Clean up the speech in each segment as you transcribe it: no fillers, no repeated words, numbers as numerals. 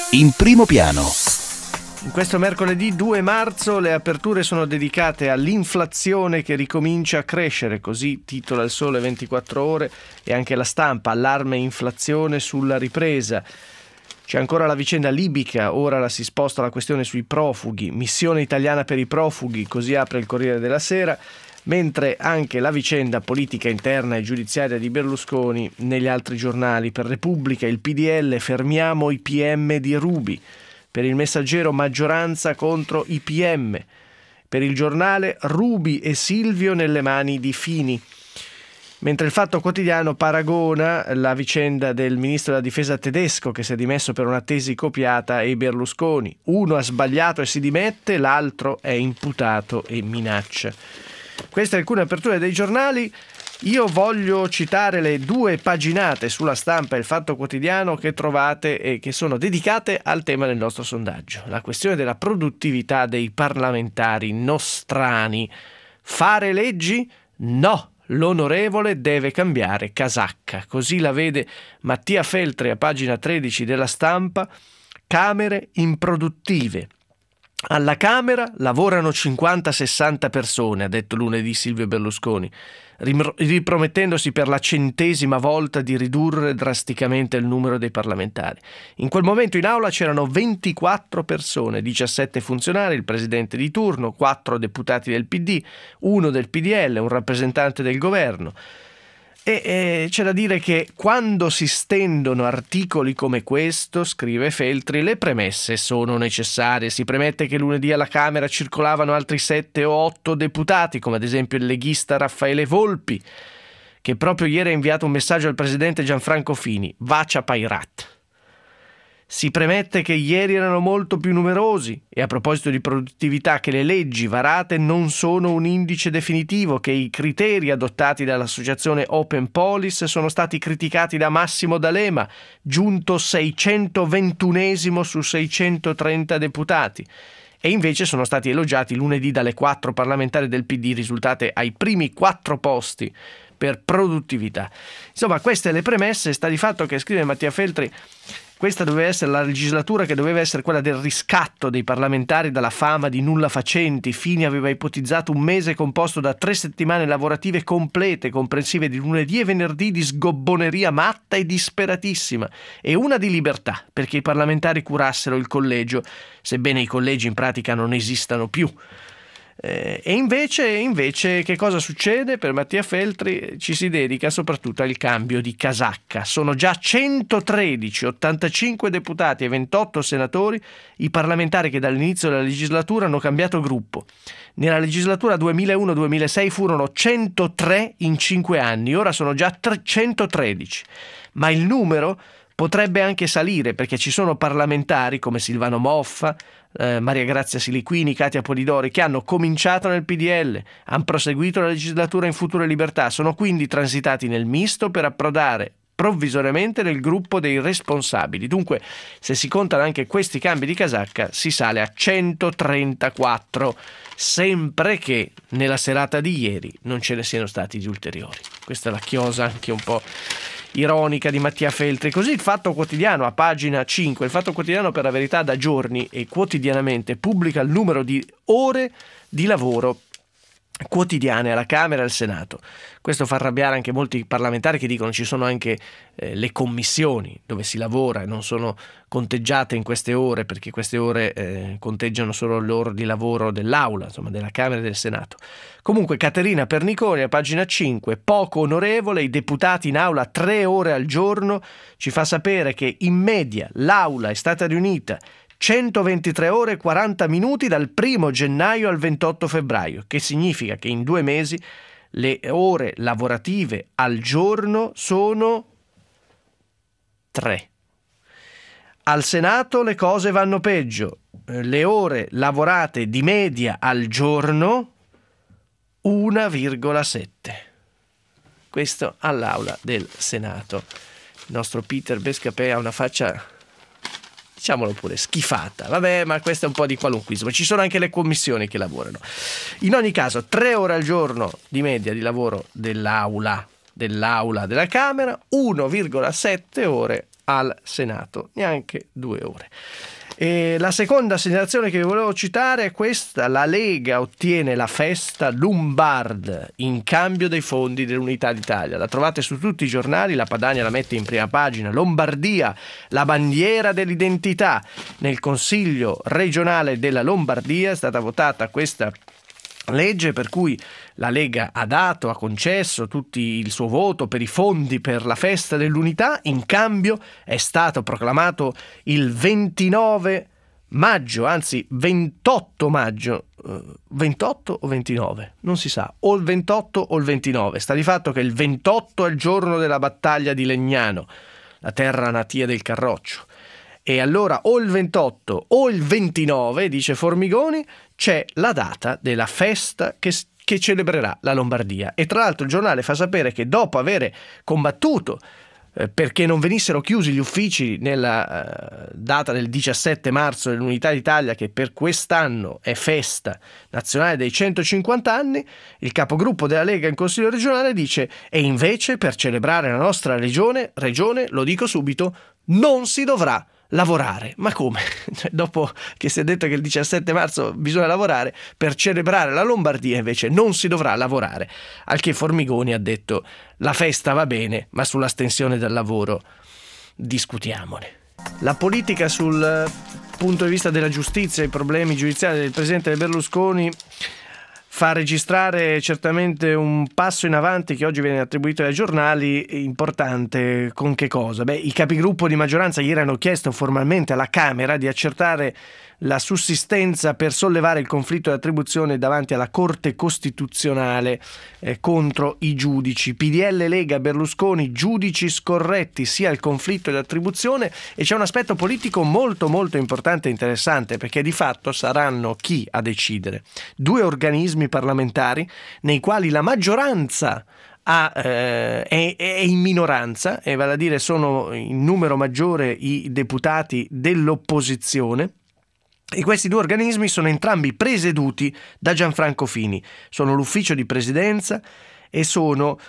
In primo piano. In questo mercoledì 2 marzo le aperture sono dedicate all'inflazione che ricomincia a crescere, così titola il Sole 24 Ore e anche La Stampa, allarme inflazione sulla ripresa. C'è ancora la vicenda libica, ora si sposta la questione sui profughi, missione italiana per i profughi, così apre il Corriere della Sera, mentre anche la vicenda politica interna e giudiziaria di Berlusconi negli altri giornali. Per Repubblica, il PDL, fermiamo i PM di Ruby. Per il Messaggero, maggioranza contro i PM. Per il Giornale, Ruby e Silvio nelle mani di Fini. Mentre il Fatto Quotidiano paragona la vicenda del ministro della difesa tedesco che si è dimesso per una tesi copiata e Berlusconi. Uno ha sbagliato e si dimette, l'altro è imputato e minaccia. Queste alcune aperture dei giornali. Io voglio citare le 2 paginate sulla Stampa e il Fatto Quotidiano che trovate e che sono dedicate al tema del nostro sondaggio. La questione della produttività dei parlamentari nostrani. Fare leggi? No, l'onorevole deve cambiare casacca. Così la vede Mattia Feltri a pagina 13 della Stampa. Camere improduttive. Alla Camera lavorano 50-60 persone, ha detto lunedì Silvio Berlusconi, ripromettendosi per la 100ª volta di ridurre drasticamente il numero dei parlamentari. In quel momento in aula c'erano 24 persone, 17 funzionari, il presidente di turno, 4 deputati del PD, 1 del PDL, un rappresentante del governo. E c'è da dire che quando si stendono articoli come questo, scrive Feltri, le premesse sono necessarie. Si premette che lunedì alla Camera circolavano altri 7 o 8 deputati, come ad esempio il leghista Raffaele Volpi, che proprio ieri ha inviato un messaggio al presidente Gianfranco Fini, Vacia Pairat. Si premette che ieri erano molto più numerosi e a proposito di produttività che le leggi varate non sono un indice definitivo, che i criteri adottati dall'associazione Open Police sono stati criticati da Massimo D'Alema, giunto 621esimo su 630 deputati. E invece sono stati elogiati lunedì dalle 4 parlamentari del PD risultate ai primi 4 posti per produttività. Insomma, queste le premesse. Sta di fatto che, scrive Mattia Feltri, questa doveva essere la legislatura che doveva essere quella del riscatto dei parlamentari dalla fama di nulla facenti. Fini aveva ipotizzato un mese composto da 3 settimane lavorative complete, comprensive di lunedì e venerdì di sgobboneria matta e disperatissima, e una di libertà, perché i parlamentari curassero il collegio, sebbene i collegi in pratica non esistano più. E invece che cosa succede? Per Mattia Feltri ci si dedica soprattutto al cambio di casacca. Sono già 113, 85 deputati e 28 senatori i parlamentari che dall'inizio della legislatura hanno cambiato gruppo. Nella legislatura 2001-2006 furono 103 in 5 anni, ora sono già 113. Ma il numero potrebbe anche salire, perché ci sono parlamentari come Silvano Moffa, Maria Grazia Siliquini, Katia Polidori, che hanno cominciato nel PDL, hanno proseguito la legislatura in Futuro e Libertà, sono quindi transitati nel misto per approdare provvisoriamente nel gruppo dei responsabili. Dunque, se si contano anche questi cambi di casacca, si sale a 134, sempre che nella serata di ieri non ce ne siano stati di ulteriori. Questa è la chiosa anche un po' ironica di Mattia Feltri. Così il Fatto Quotidiano a pagina 5, il Fatto Quotidiano per la verità da giorni e quotidianamente pubblica il numero di ore di lavoro quotidiane alla Camera e al Senato. Questo fa arrabbiare anche molti parlamentari che dicono ci sono anche le commissioni dove si lavora e non sono conteggiate in queste ore, perché queste ore conteggiano solo l'ora di lavoro dell'Aula, insomma della Camera e del Senato. Comunque Caterina Perniconi a pagina 5, poco onorevole, i deputati in Aula 3 ore al giorno, ci fa sapere che in media l'Aula è stata riunita 123 ore e 40 minuti dal 1 gennaio al 28 febbraio, che significa che in 2 mesi le ore lavorative al giorno sono 3. Al Senato le cose vanno peggio, le ore lavorate di media al giorno 1,7. Questo all'Aula del Senato. Il nostro Peter Bescapè ha una faccia, diciamolo pure, schifata. Vabbè, ma questo è un po' di qualunquismo. Ci sono anche le commissioni che lavorano. In ogni caso, 3 ore al giorno di media di lavoro dell'aula della Camera, 1,7 ore al Senato, neanche 2 ore. E la seconda segnalazione che vi volevo citare è questa: la Lega ottiene la festa Lombard in cambio dei fondi dell'Unità d'Italia. La trovate su tutti i giornali, la Padania la mette in prima pagina. Lombardia, la bandiera dell'identità. Nel Consiglio regionale della Lombardia è stata votata questa legge per cui la Lega ha concesso tutto il suo voto per i fondi per la festa dell'unità. In cambio è stato proclamato il 29 maggio, anzi 28 maggio, 28 o 29, non si sa, o il 28 o il 29. Sta di fatto che il 28 è il giorno della battaglia di Legnano, la terra natia del Carroccio. E allora o il 28 o il 29, dice Formigoni, c'è la data della festa che celebrerà la Lombardia. E tra l'altro il giornale fa sapere che dopo avere combattuto perché non venissero chiusi gli uffici nella data del 17 marzo dell'Unità d'Italia, che per quest'anno è festa nazionale dei 150 anni, il capogruppo della Lega in Consiglio regionale dice: e invece per celebrare la nostra regione, lo dico subito, non si dovrà lavorare. Ma come? Dopo che si è detto che il 17 marzo bisogna lavorare, per celebrare la Lombardia invece non si dovrà lavorare. Al che Formigoni ha detto: la festa va bene, ma sull'astensione dal lavoro discutiamone. La politica sul punto di vista della giustizia, i problemi giudiziari del presidente Berlusconi fa registrare certamente un passo in avanti che oggi viene attribuito ai giornali, importante. Con che cosa? I capigruppo di maggioranza ieri hanno chiesto formalmente alla Camera di accertare la sussistenza per sollevare il conflitto di attribuzione davanti alla Corte Costituzionale contro i giudici. PDL, Lega, Berlusconi, giudici scorretti sia il conflitto di attribuzione. E c'è un aspetto politico molto molto importante e interessante, perché di fatto saranno chi a decidere? 2 organismi parlamentari nei quali la maggioranza è in minoranza, e vale a dire sono in numero maggiore i deputati dell'opposizione. E questi 2 organismi sono entrambi presieduti da Gianfranco Fini, sono l'ufficio di presidenza e sono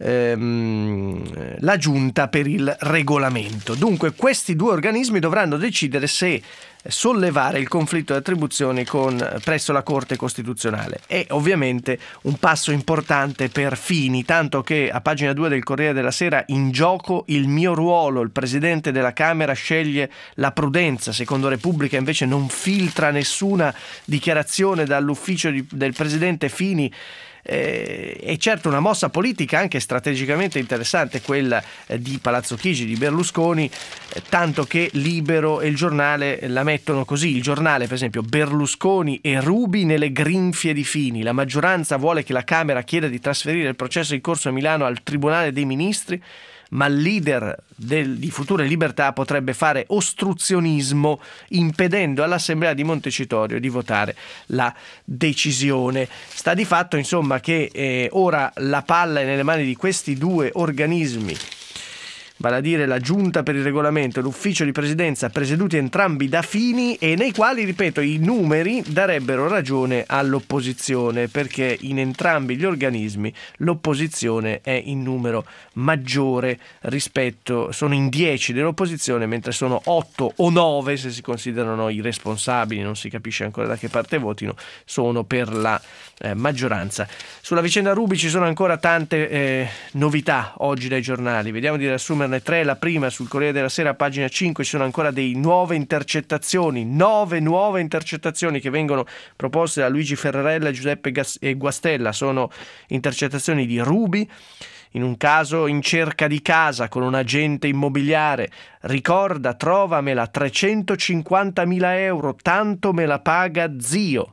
la giunta per il regolamento. Dunque questi 2 organismi dovranno decidere se sollevare il conflitto di attribuzioni presso la Corte Costituzionale. È ovviamente un passo importante per Fini, tanto che a pagina 2 del Corriere della Sera: in gioco il mio ruolo, il presidente della Camera sceglie la prudenza. Secondo Repubblica invece non filtra nessuna dichiarazione dall'ufficio del presidente Fini. È certo una mossa politica anche strategicamente interessante quella di Palazzo Chigi, di Berlusconi, tanto che Libero e il giornale la mettono così. Il giornale, per esempio: Berlusconi e Ruby nelle grinfie di Fini, la maggioranza vuole che la Camera chieda di trasferire il processo in corso a Milano al Tribunale dei Ministri, ma il leader di Futura Libertà potrebbe fare ostruzionismo impedendo all'Assemblea di Montecitorio di votare la decisione. Sta di fatto insomma che ora la palla è nelle mani di questi 2 organismi, vale a dire la Giunta per il Regolamento e l'Ufficio di Presidenza, presieduti entrambi da Fini, e nei quali, ripeto, i numeri darebbero ragione all'opposizione, perché in entrambi gli organismi l'opposizione è in numero maggiore sono in 10 dell'opposizione, mentre sono 8 o 9 se si considerano i responsabili, non si capisce ancora da che parte votino, sono per la maggioranza. Sulla vicenda Ruby ci sono ancora tante novità oggi dai giornali, vediamo di riassumerne 3. La prima, sul Corriere della Sera, pagina 5, ci sono ancora 9 nuove intercettazioni che vengono proposte da Luigi Ferrarella, Giuseppe Guastella. Sono intercettazioni di Ruby, in un caso in cerca di casa con un agente immobiliare, ricorda: trovamela, 350.000 euro, tanto me la paga zio.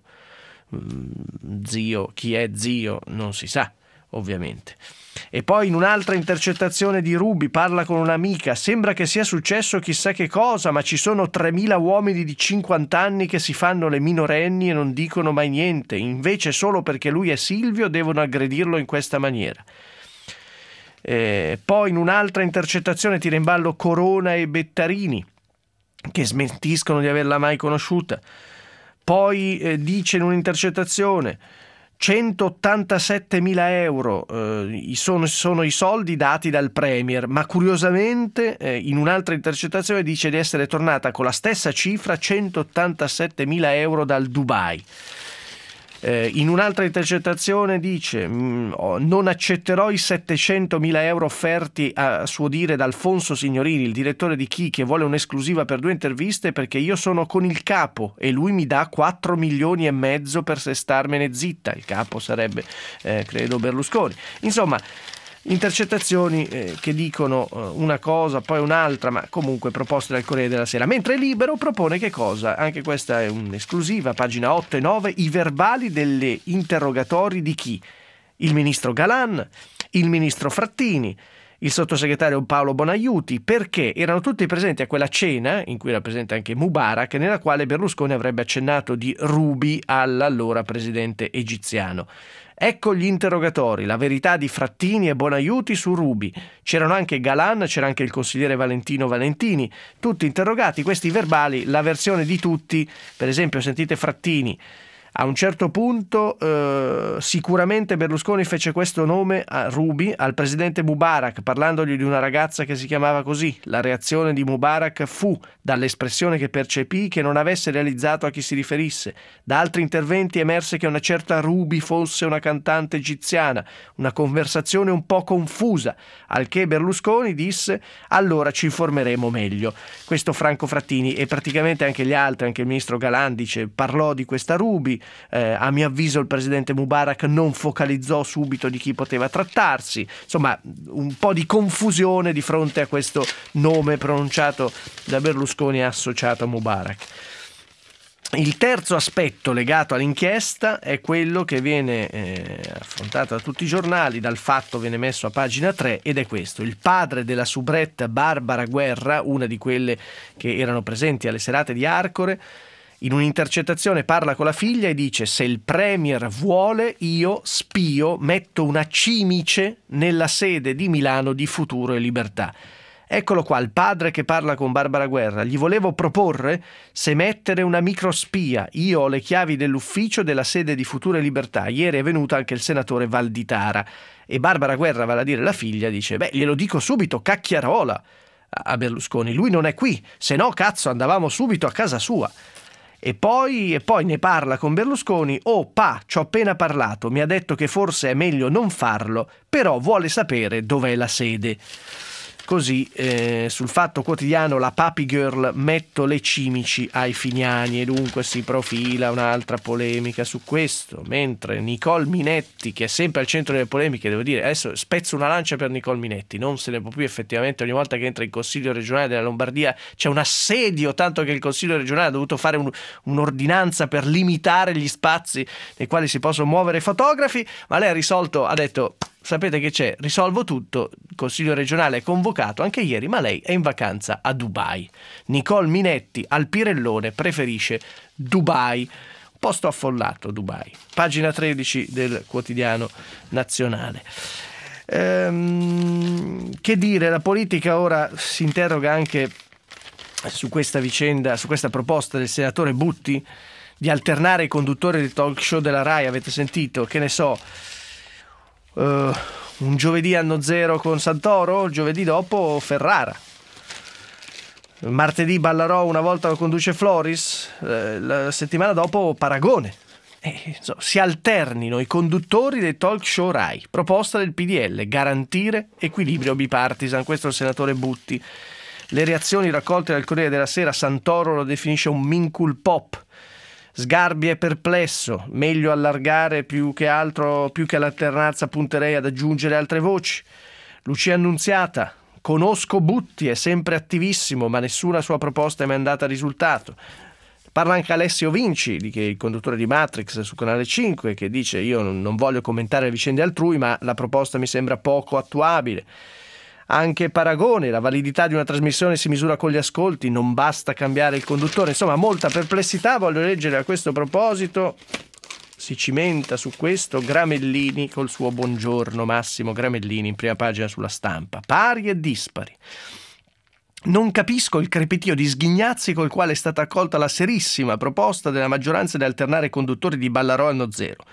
Zio, chi è zio non si sa, ovviamente. E poi in un'altra intercettazione di Ruby parla con un'amica: sembra che sia successo chissà che cosa, ma ci sono 3.000 uomini di 50 anni che si fanno le minorenni e non dicono mai niente, invece solo perché lui è Silvio devono aggredirlo in questa maniera. Poi in un'altra intercettazione tira in ballo Corona e Bettarini, che smentiscono di averla mai conosciuta. Poi dice in un'intercettazione: 187.000 euro sono i soldi dati dal Premier, ma curiosamente in un'altra intercettazione dice di essere tornata con la stessa cifra, 187.000 euro dal Dubai. In un'altra intercettazione dice non accetterò i 700.000 euro offerti a suo dire da Alfonso Signorini, il direttore di Chi, che vuole un'esclusiva per 2 interviste perché io sono con il capo e lui mi dà 4 milioni e mezzo per starmene zitta. Il capo sarebbe credo Berlusconi. Insomma, intercettazioni che dicono una cosa poi un'altra, ma comunque proposte dal Corriere della Sera. Mentre Libero propone che cosa? Anche questa è un'esclusiva, pagina 8 e 9, i verbali delle interrogatori di Chi? Il ministro Galan, il ministro Frattini, il sottosegretario Paolo Bonaiuti, perché erano tutti presenti a quella cena, in cui era presente anche Mubarak, nella quale Berlusconi avrebbe accennato di rubi all'allora presidente egiziano. Ecco gli interrogatori, la verità di Frattini e Bonaiuti su Ruby. C'erano anche Galan, c'era anche il consigliere Valentino Valentini, tutti interrogati. Questi verbali, la versione di tutti, per esempio sentite Frattini, a un certo punto sicuramente Berlusconi fece questo nome a Ruby al presidente Mubarak, parlandogli di una ragazza che si chiamava così. La reazione di Mubarak fu, dall'espressione che percepì, che non avesse realizzato a chi si riferisse. Da altri interventi emerse che una certa Ruby fosse una cantante egiziana, una conversazione un po' confusa, al che Berlusconi disse allora ci informeremo meglio. Questo Franco Frattini, e praticamente anche gli altri, anche il ministro Galan dice parlò di questa Ruby. A mio avviso il presidente Mubarak non focalizzò subito di chi poteva trattarsi. Insomma, un po' di confusione di fronte a questo nome pronunciato da Berlusconi associato a Mubarak. Il terzo aspetto legato all'inchiesta è quello che viene affrontato da tutti i giornali, dal Fatto viene messo a pagina 3, ed è questo: il padre della soubrette Barbara Guerra, una di quelle che erano presenti alle serate di Arcore, in un'intercettazione parla con la figlia e dice: se il Premier vuole, io spio, metto una cimice nella sede di Milano di Futuro e Libertà. Eccolo qua, il padre che parla con Barbara Guerra. Gli volevo proporre se mettere una microspia. Io ho le chiavi dell'ufficio della sede di Futuro e Libertà. Ieri è venuto anche il senatore Valditara. E Barbara Guerra, vale a dire la figlia, dice: beh, glielo dico subito, cacchiarola a Berlusconi. Lui non è qui, se no cazzo andavamo subito a casa sua. E poi ne parla con Berlusconi. Oh pa, ci ho appena parlato, mi ha detto che forse è meglio non farlo, però vuole sapere dov'è la sede. Così sul Fatto Quotidiano la Papi Girl metto le cimici ai Finiani, e dunque si profila un'altra polemica su questo, mentre Nicole Minetti, che è sempre al centro delle polemiche, devo dire, adesso spezzo una lancia per Nicole Minetti, non se ne può più effettivamente, ogni volta che entra in Consiglio regionale della Lombardia c'è un assedio, tanto che il Consiglio regionale ha dovuto fare un'ordinanza per limitare gli spazi nei quali si possono muovere i fotografi, ma lei ha risolto, ha detto: sapete che c'è? Risolvo tutto. Il Consiglio regionale è convocato anche ieri, ma lei è in vacanza a Dubai. Nicole Minetti al Pirellone preferisce Dubai. Posto affollato Dubai. Pagina 13 del Quotidiano Nazionale. Che dire, la politica ora si interroga anche su questa vicenda, su questa proposta del senatore Butti di alternare i conduttori del talk show della Rai. Avete sentito? Che ne so, un giovedì Anno Zero con Santoro, il giovedì dopo Ferrara, martedì Ballarò una volta lo conduce Floris, la settimana dopo Paragone. Si alternino i conduttori dei talk show Rai. Proposta del PDL: garantire equilibrio bipartisan. Questo è il senatore Butti. Le reazioni raccolte dal Corriere della Sera: Santoro lo definisce un mincul pop. Sgarbi è perplesso, meglio allargare più che all'alternanza punterei ad aggiungere altre voci. Lucia Annunziata: conosco Butti, è sempre attivissimo, ma nessuna sua proposta è mai andata a risultato. Parla anche Alessio Vinci, il conduttore di Matrix su Canale 5, che dice: io non voglio commentare le vicende altrui, ma la proposta mi sembra poco attuabile. Anche Paragone: la validità di una trasmissione si misura con gli ascolti, non basta cambiare il conduttore. Insomma, molta perplessità. Voglio leggere a questo proposito, si cimenta su questo Gramellini col suo buongiorno, Massimo Gramellini, in prima pagina sulla Stampa. Pari e dispari. Non capisco il crepitio di sghignazzi col quale è stata accolta la serissima proposta della maggioranza di alternare i conduttori di Ballarò e Anno Zero.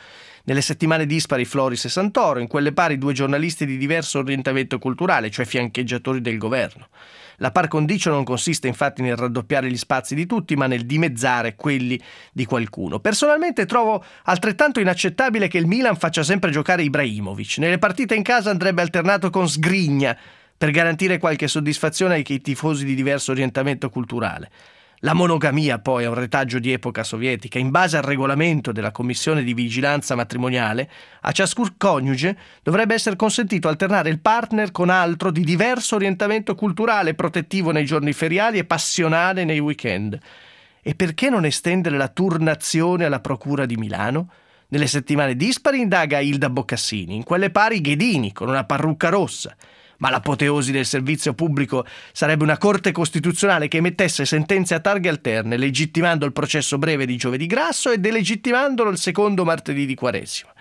Nelle settimane dispari Floris e Santoro, in quelle pari 2 giornalisti di diverso orientamento culturale, cioè fiancheggiatori del governo. La par condicio non consiste infatti nel raddoppiare gli spazi di tutti, ma nel dimezzare quelli di qualcuno. Personalmente trovo altrettanto inaccettabile che il Milan faccia sempre giocare Ibrahimovic. Nelle partite in casa andrebbe alternato con Sgrigna per garantire qualche soddisfazione ai tifosi di diverso orientamento culturale. La monogamia poi è un retaggio di epoca sovietica. In base al regolamento della Commissione di Vigilanza Matrimoniale, a ciascun coniuge dovrebbe essere consentito alternare il partner con altro di diverso orientamento culturale, protettivo nei giorni feriali e passionale nei weekend. E perché non estendere la turnazione alla Procura di Milano? Nelle settimane dispari indaga Ilda Boccassini, in quelle pari Ghedini con una parrucca rossa. Ma l'apoteosi del servizio pubblico sarebbe una Corte Costituzionale che emettesse sentenze a targhe alterne, legittimando il processo breve di giovedì grasso e delegittimandolo il secondo martedì di Quaresima.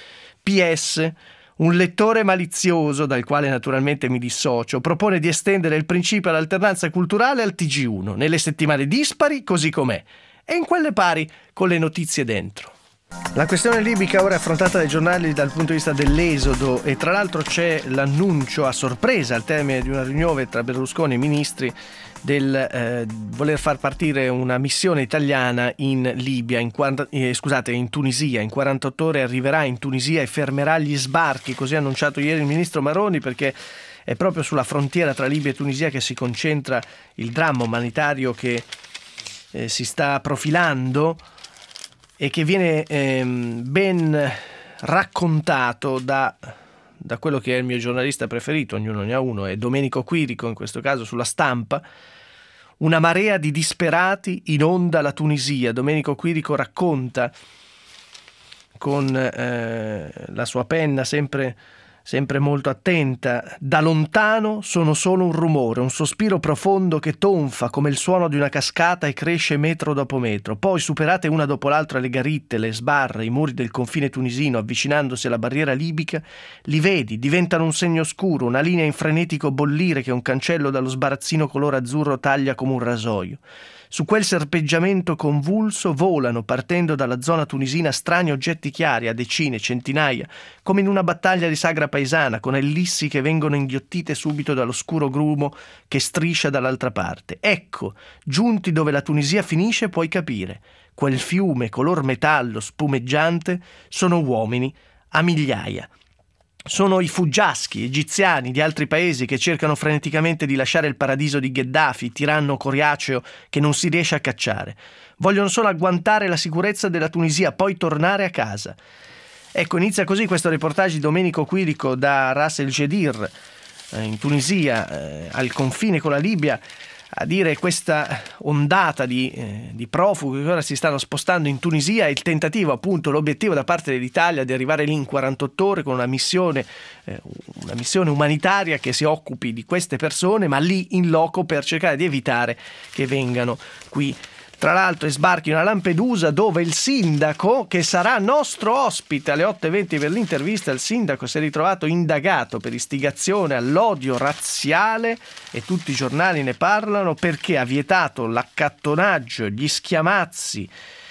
PS. Un lettore malizioso, dal quale naturalmente mi dissocio, propone di estendere il principio all'alternanza culturale al TG1, nelle settimane dispari così com'è, e in quelle pari con le notizie dentro. La questione libica ora è affrontata dai giornali dal punto di vista dell'esodo e tra l'altro c'è l'annuncio a sorpresa al termine di una riunione tra Berlusconi e i ministri del voler far partire una missione italiana in Libia, in Tunisia. In 48 ore arriverà in Tunisia e fermerà gli sbarchi, così ha annunciato ieri il ministro Maroni, perché è proprio sulla frontiera tra Libia e Tunisia che si concentra il dramma umanitario che si sta profilando e che viene ben raccontato da quello che è il mio giornalista preferito, ognuno ne ha uno, è Domenico Quirico, in questo caso sulla Stampa. Una marea di disperati inonda la Tunisia. Domenico Quirico racconta con la sua penna sempre molto attenta: da lontano sono solo un rumore, un sospiro profondo che tonfa come il suono di una cascata e cresce metro dopo metro. Poi, superate una dopo l'altra le garitte, le sbarre, i muri del confine tunisino, avvicinandosi alla barriera libica, li vedi, diventano un segno scuro, una linea in frenetico bollire che un cancello dallo sbarazzino color azzurro taglia come un rasoio. Su quel serpeggiamento convulso volano, partendo dalla zona tunisina, strani oggetti chiari a decine, centinaia, come in una battaglia di sagra paesana, con ellissi che vengono inghiottite subito dall'oscuro grumo che striscia dall'altra parte. Ecco, giunti dove la Tunisia finisce, puoi capire. Quel fiume color metallo spumeggiante sono uomini a migliaia. Sono i fuggiaschi egiziani di altri paesi che cercano freneticamente di lasciare il paradiso di Gheddafi, tiranno coriaceo che non si riesce a cacciare. Vogliono solo agguantare la sicurezza della Tunisia, poi tornare a casa. Ecco, inizia così questo reportage di Domenico Quirico da Ras El Gedir, in Tunisia, al confine con la Libia, a dire questa ondata di profughi che ora si stanno spostando in Tunisia e il tentativo, appunto, l'obiettivo da parte dell'Italia di arrivare lì in 48 ore con una missione umanitaria che si occupi di queste persone, ma lì in loco per cercare di evitare che vengano qui. Tra l'altro sbarchino a Lampedusa, dove il sindaco, che sarà nostro ospite alle 8:20 per l'intervista, il sindaco si è ritrovato indagato per istigazione all'odio razziale e tutti i giornali ne parlano perché ha vietato l'accattonaggio, gli schiamazzi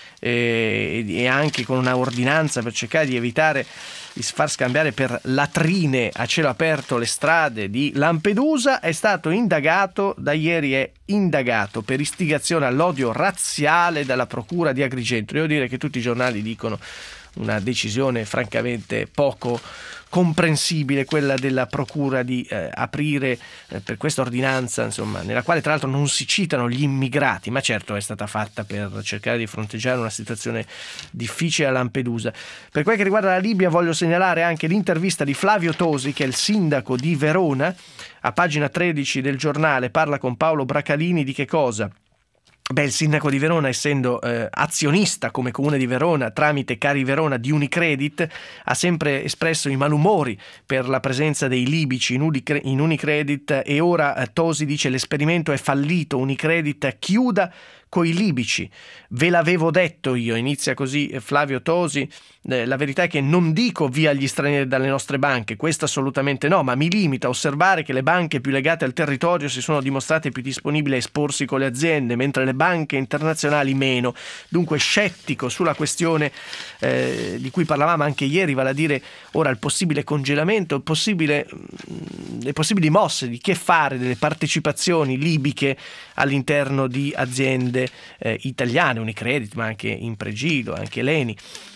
e anche con una ordinanza per cercare di evitare di far scambiare per latrine a cielo aperto le strade di Lampedusa. È stato indagato, da ieri è indagato per istigazione all'odio razziale dalla procura di Agrigento. Devo dire che tutti i giornali dicono una decisione francamente poco comprensibile, quella della procura di aprire per questa ordinanza, insomma, nella quale tra l'altro non si citano gli immigrati, ma certo è stata fatta per cercare di fronteggiare una situazione difficile a Lampedusa. Per quel che riguarda la Libia voglio segnalare anche l'intervista di Flavio Tosi, che è il sindaco di Verona. A pagina 13 del giornale parla con Paolo Bracalini di che cosa? Beh, il sindaco di Verona, essendo azionista come Comune di Verona tramite Cari Verona di Unicredit, ha sempre espresso i malumori per la presenza dei libici in Unicredit e ora Tosi dice l'esperimento è fallito, Unicredit chiuda coi libici. Ve l'avevo detto io, inizia così Flavio Tosi, la verità è che non dico via gli stranieri dalle nostre banche, questo assolutamente no, ma mi limito a osservare che le banche più legate al territorio si sono dimostrate più disponibili a esporsi con le aziende, mentre le banche internazionali meno. Dunque scettico sulla questione di cui parlavamo anche ieri, vale a dire ora il possibile congelamento, le possibili mosse di che fare delle partecipazioni libiche all'interno di aziende italiane, Unicredit, ma anche Impregilo, anche Leni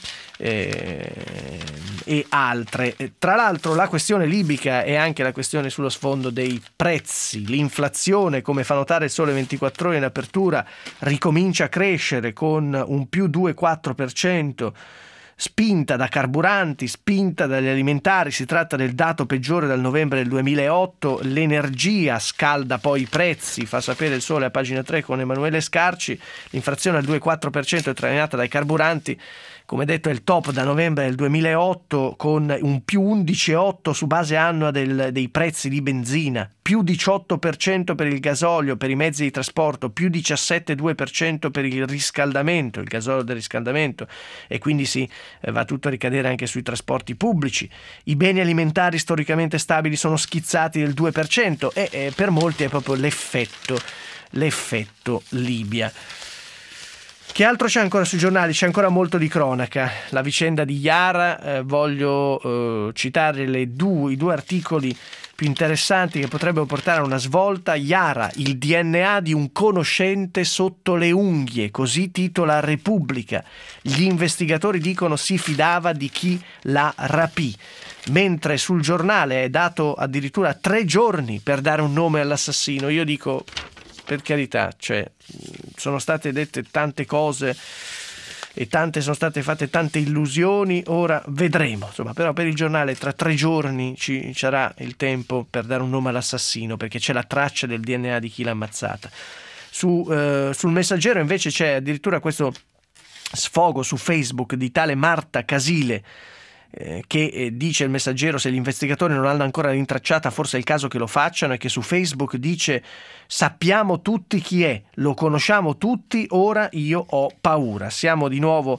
e altre. Tra l'altro la questione libica è anche la questione sullo sfondo dei prezzi. L'inflazione, come fa notare il Sole 24 Ore in apertura, ricomincia a crescere con un più 2,4%, spinta da carburanti, spinta dagli alimentari. Si tratta del dato peggiore dal novembre del 2008. L'energia scalda poi i prezzi, fa sapere il Sole a pagina 3 con Emanuele Scarci. L'inflazione al 2,4% è trainata dai carburanti. Come detto, è il top da novembre del 2008, con un più 11,8% su base annua dei prezzi di benzina, più 18% per il gasolio, per i mezzi di trasporto, più 17,2% per il riscaldamento, il gasolio del riscaldamento, e quindi va tutto a ricadere anche sui trasporti pubblici. I beni alimentari storicamente stabili sono schizzati del 2% e per molti è proprio l'effetto Libia. Che altro c'è ancora sui giornali? C'è ancora molto di cronaca. La vicenda di Yara, voglio citare i due articoli più interessanti che potrebbero portare a una svolta. Yara, il DNA di un conoscente sotto le unghie, così titola Repubblica. Gli investigatori dicono si fidava di chi la rapì. Mentre sul giornale è dato addirittura 3 giorni per dare un nome all'assassino. Io dico, per carità, cioè, sono state dette tante cose e sono state fatte tante illusioni, ora vedremo, insomma. Però per il giornale tra 3 giorni ci sarà il tempo per dare un nome all'assassino, perché c'è la traccia del DNA di chi l'ha ammazzata. Sul Messaggero invece c'è addirittura questo sfogo su Facebook di tale Marta Casile, che dice il Messaggero: se gli investigatori non l'hanno ancora rintracciata forse è il caso che lo facciano, e che su Facebook dice: sappiamo tutti chi è, lo conosciamo tutti, ora io ho paura. Siamo di nuovo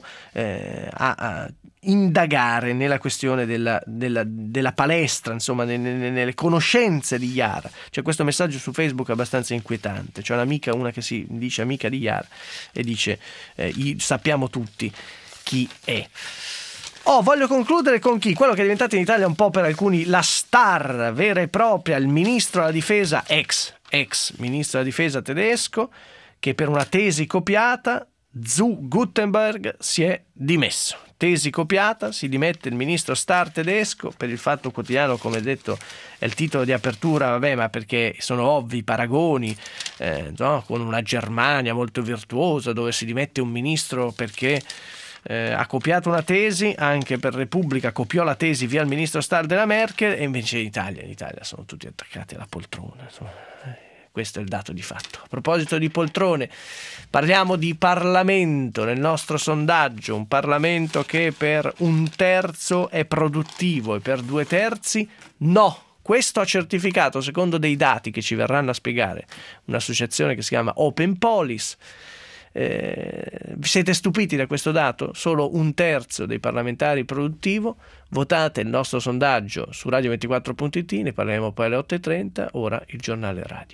a indagare nella questione della palestra, insomma, nelle conoscenze di Yara. C'è questo messaggio su Facebook abbastanza inquietante. C'è un'amica, una che si dice amica di Yara, e dice sappiamo tutti chi è. Voglio concludere con chi? Quello che è diventato in Italia un po' per alcuni la star vera e propria, il ministro della difesa, ex ministro della difesa tedesco, che per una tesi copiata, zu Guttenberg, si è dimesso. Tesi copiata, si dimette il ministro star tedesco. Per il Fatto Quotidiano, come detto, è il titolo di apertura, vabbè, ma perché sono ovvi i paragoni, no? Con una Germania molto virtuosa dove si dimette un ministro perché ha copiato una tesi. Anche per Repubblica copiò la tesi via il ministro star della Merkel, e invece in Italia sono tutti attaccati alla poltrona, insomma. Questo è il dato di fatto. A proposito di poltrone, parliamo di Parlamento nel nostro sondaggio, un Parlamento che per 1/3 è produttivo e per 2/3 no. Questo ha certificato, secondo dei dati che ci verranno a spiegare un'associazione che si chiama Open Police. Vi siete stupiti da questo dato? Solo 1/3 dei parlamentari produttivo. Votate il nostro sondaggio su radio24.it, ne parleremo poi alle 8:30. Ora il giornale radio.